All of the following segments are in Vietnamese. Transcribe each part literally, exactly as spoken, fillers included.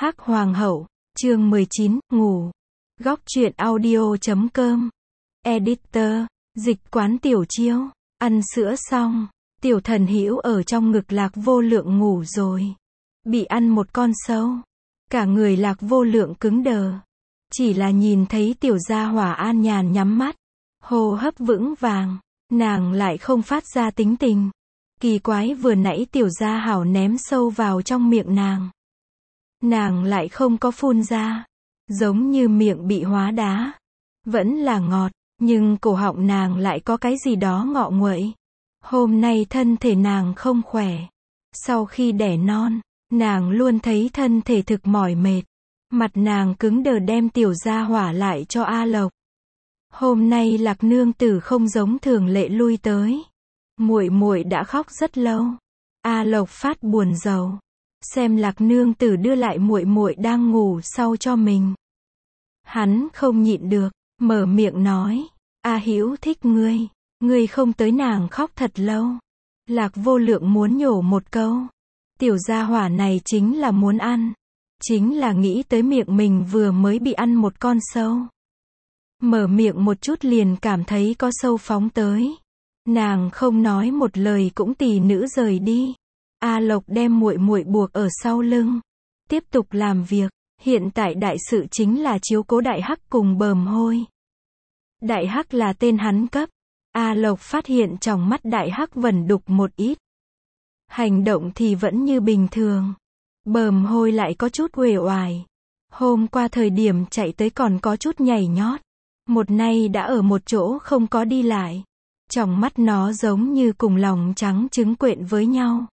Hắc Hoàng hậu, chương mười chín, ngủ. Góc truyện audio chấm com. Editor, dịch quán Tiểu Chiêu. Ăn sữa xong, Tiểu Thần Hữu ở trong ngực Lạc Vô Lượng ngủ rồi. Bị ăn một con sâu. Cả người Lạc Vô Lượng cứng đờ. Chỉ là nhìn thấy Tiểu Gia Hỏa an nhàn nhắm mắt. Hô hấp vững vàng. Nàng lại không phát ra tính tình. Kỳ quái, vừa nãy Tiểu Gia Hảo ném sâu vào trong miệng nàng. Nàng lại không có phun ra. Giống như miệng bị hóa đá. Vẫn là ngọt, nhưng cổ họng nàng lại có cái gì đó ngọ nguậy. Hôm nay thân thể nàng không khỏe. Sau khi đẻ non, nàng luôn thấy thân thể thực mỏi mệt. Mặt nàng cứng đờ đem Tiểu Gia Hỏa lại cho A Lộc. Hôm nay Lạc nương tử không giống thường lệ lui tới. Muội muội đã khóc rất lâu. A Lộc phát buồn rầu. Xem Lạc nương tử đưa lại muội muội đang ngủ sau cho mình. Hắn không nhịn được, mở miệng nói, A Hữu thích ngươi, ngươi không tới nàng khóc thật lâu. Lạc Vô Lượng muốn nhổ một câu, Tiểu Gia Hỏa này chính là muốn ăn, chính là nghĩ tới miệng mình vừa mới bị ăn một con sâu. Mở miệng một chút liền cảm thấy có sâu phóng tới. Nàng không nói một lời cũng tỉ nữ rời đi. A Lộc đem muội muội buộc ở sau lưng, tiếp tục làm việc. Hiện tại đại sự chính là chiếu cố Đại Hắc cùng Bờm Hôi. Đại Hắc là tên hắn cấp. A Lộc phát hiện trong mắt Đại Hắc vẩn đục một ít. Hành động thì vẫn như bình thường. Bờm Hôi lại có chút uể oải. Hôm qua thời điểm chạy tới còn có chút nhảy nhót. Một nay đã ở một chỗ không có đi lại. Trong mắt nó giống như cùng lòng trắng trứng quện với nhau.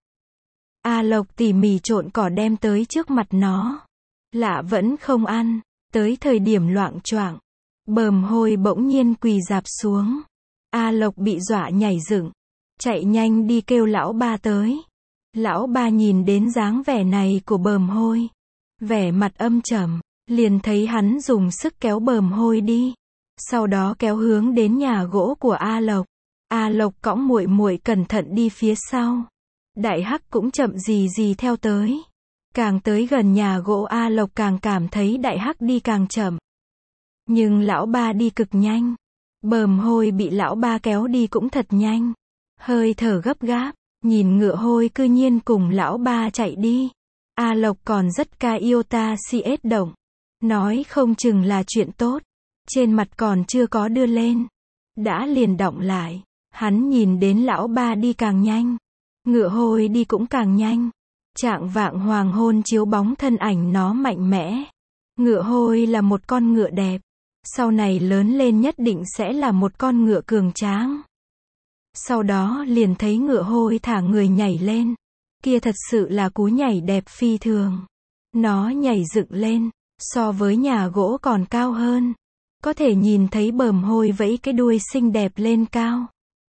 A Lộc tỉ mỉ trộn cỏ đem tới trước mặt nó. Lạ vẫn không ăn. Tới thời điểm loạng choạng, Bờm Hôi bỗng nhiên quỳ rạp xuống. A Lộc bị dọa nhảy dựng. Chạy nhanh đi kêu lão ba tới. Lão ba nhìn đến dáng vẻ này của Bờm Hôi. Vẻ mặt âm trầm. Liền thấy hắn dùng sức kéo Bờm Hôi đi. Sau đó kéo hướng đến nhà gỗ của A Lộc. A Lộc cõng muội muội cẩn thận đi phía sau. Đại Hắc cũng chậm gì gì theo tới. Càng tới gần nhà gỗ A Lộc càng cảm thấy Đại Hắc đi càng chậm. Nhưng lão ba đi cực nhanh. Bờm Hôi bị lão ba kéo đi cũng thật nhanh. Hơi thở gấp gáp, nhìn ngựa hôi cư nhiên cùng lão ba chạy đi. A Lộc còn rất ca yêu ta si ết động. Nói không chừng là chuyện tốt. Trên mặt còn chưa có đưa lên. Đã liền động lại. Hắn nhìn đến lão ba đi càng nhanh. Ngựa hôi đi cũng càng nhanh. Trạng vạng hoàng hôn chiếu bóng thân ảnh nó mạnh mẽ. Ngựa hôi là một con ngựa đẹp. Sau này lớn lên nhất định sẽ là một con ngựa cường tráng. Sau đó liền thấy ngựa hôi thả người nhảy lên. Kia thật sự là cú nhảy đẹp phi thường. Nó nhảy dựng lên, so với nhà gỗ còn cao hơn. Có thể nhìn thấy Bờm Hôi vẫy cái đuôi xinh đẹp lên cao.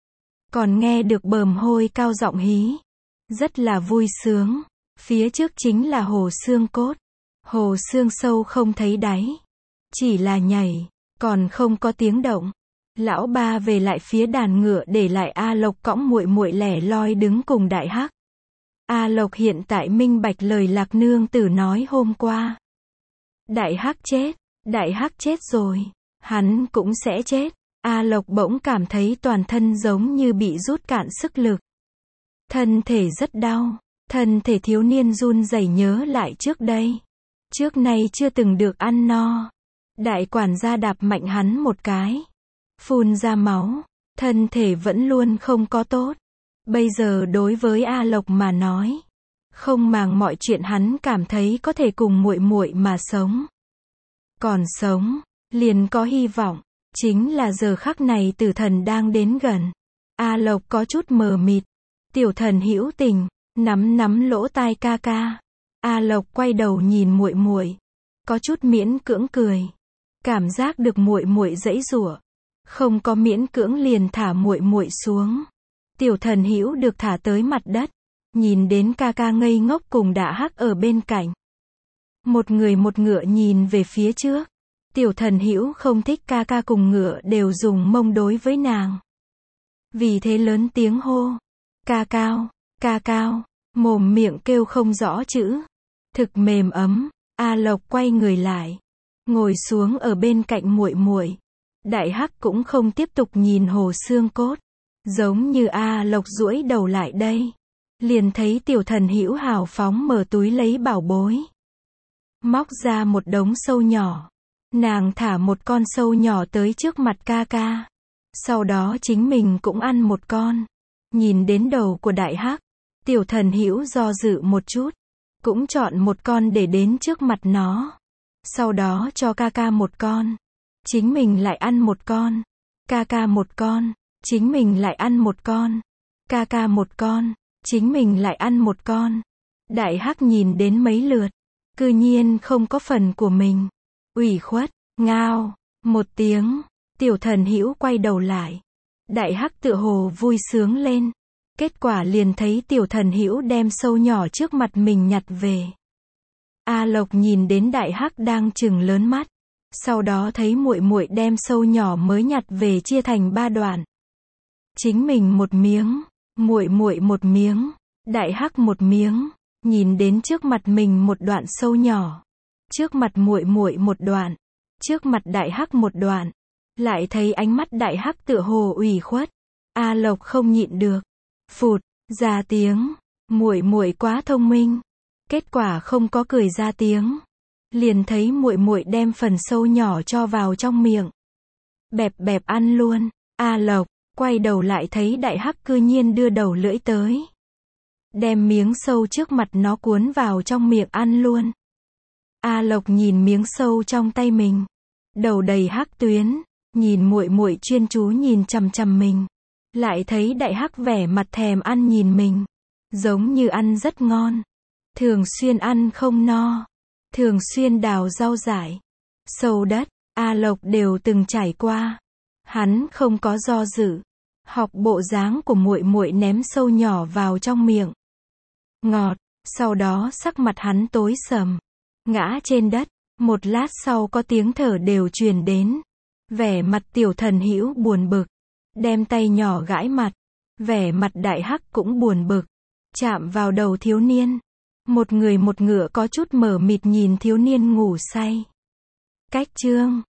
Còn nghe được Bờm Hôi cao giọng hí. Rất là vui sướng. Phía trước chính là hồ xương cốt. Hồ xương sâu không thấy đáy. Chỉ là nhảy, còn không có tiếng động. Lão ba về lại phía đàn ngựa để lại A Lộc cõng muội muội lẻ loi đứng cùng Đại Hắc. A Lộc hiện tại minh bạch lời Lạc nương tử nói hôm qua. Đại Hắc chết, Đại Hắc chết rồi, hắn cũng sẽ chết. A Lộc bỗng cảm thấy toàn thân giống như bị rút cạn sức lực. Thân thể rất đau. Thân thể thiếu niên run rẩy nhớ lại trước đây. Trước nay chưa từng được ăn no. Đại quản gia đạp mạnh hắn một cái. Phun ra máu. Thân thể vẫn luôn không có tốt. Bây giờ đối với A Lộc mà nói. Không màng mọi chuyện hắn cảm thấy có thể cùng muội muội mà sống. Còn sống. Liền có hy vọng. Chính là giờ khắc này tử thần đang đến gần. A Lộc có chút mờ mịt. Tiểu Thần Hữu tình. Nắm nắm lỗ tai ca ca. A Lộc quay đầu nhìn muội muội, có chút miễn cưỡng cười. Cảm giác được muội muội giãy giụa, không có miễn cưỡng liền thả muội muội xuống. Tiểu Thần Hữu được thả tới mặt đất, nhìn đến ca ca ngây ngốc cùng Đại Hắc ở bên cạnh. Một người một ngựa nhìn về phía trước. Tiểu Thần Hữu không thích ca ca cùng ngựa đều dùng mông đối với nàng. Vì thế lớn tiếng hô, ca cao, ca cao. Mồm miệng kêu không rõ chữ. Thực mềm ấm. A Lộc quay người lại, ngồi xuống ở bên cạnh muội muội. Đại Hắc cũng không tiếp tục nhìn hồ xương cốt, giống như A Lộc duỗi đầu lại đây, liền thấy Tiểu Thần hữu hào phóng mở túi lấy bảo bối, móc ra một đống sâu nhỏ. Nàng thả một con sâu nhỏ tới trước mặt ca ca, sau đó chính mình cũng ăn một con. Nhìn đến đầu của Đại Hắc, Tiểu Thần hữu do dự một chút, cũng chọn một con để đến trước mặt nó, sau đó cho ca ca một con, chính mình lại ăn một con, ca ca một con, chính mình lại ăn một con, ca ca một con, chính mình lại ăn một con. Đại Hắc nhìn đến mấy lượt, cư nhiên không có phần của mình, ủy khuất, ngao, một tiếng. Tiểu Thần hữu quay đầu lại, Đại Hắc tựa hồ vui sướng lên, kết quả liền thấy Tiểu Thần hữu đem sâu nhỏ trước mặt mình nhặt về. A Lộc nhìn đến Đại Hắc đang trừng lớn mắt, sau đó thấy muội muội đem sâu nhỏ mới nhặt về chia thành ba đoạn. Chính mình một miếng, muội muội một miếng, Đại Hắc một miếng. Nhìn đến trước mặt mình một đoạn sâu nhỏ, trước mặt muội muội một đoạn, trước mặt Đại Hắc một đoạn, lại thấy ánh mắt Đại Hắc tựa hồ ủy khuất. A Lộc không nhịn được, phụt ra tiếng. Muội muội quá thông minh, kết quả không có cười ra tiếng, liền thấy muội muội đem phần sâu nhỏ cho vào trong miệng, bẹp bẹp ăn luôn. A Lộc quay đầu lại thấy Đại Hắc cư nhiên đưa đầu lưỡi tới, đem miếng sâu trước mặt nó cuốn vào trong miệng ăn luôn. A Lộc nhìn miếng sâu trong tay mình, đầu đầy hắc tuyến, nhìn muội muội chuyên chú nhìn chằm chằm mình, lại thấy Đại Hắc vẻ mặt thèm ăn nhìn mình, giống như ăn rất ngon, thường xuyên ăn không no, thường xuyên đào rau dại, sâu đất, A Lộc đều từng trải qua. Hắn không có do dự, học bộ dáng của muội muội ném sâu nhỏ vào trong miệng. Ngọt, sau đó sắc mặt hắn tối sầm, ngã trên đất. Một lát sau có tiếng thở đều truyền đến, vẻ mặt Tiểu Thần hữu buồn bực, đem tay nhỏ gãi mặt, vẻ mặt Đại Hắc cũng buồn bực, chạm vào đầu thiếu niên. Một người một ngựa có chút mờ mịt nhìn thiếu niên ngủ say. Cách chương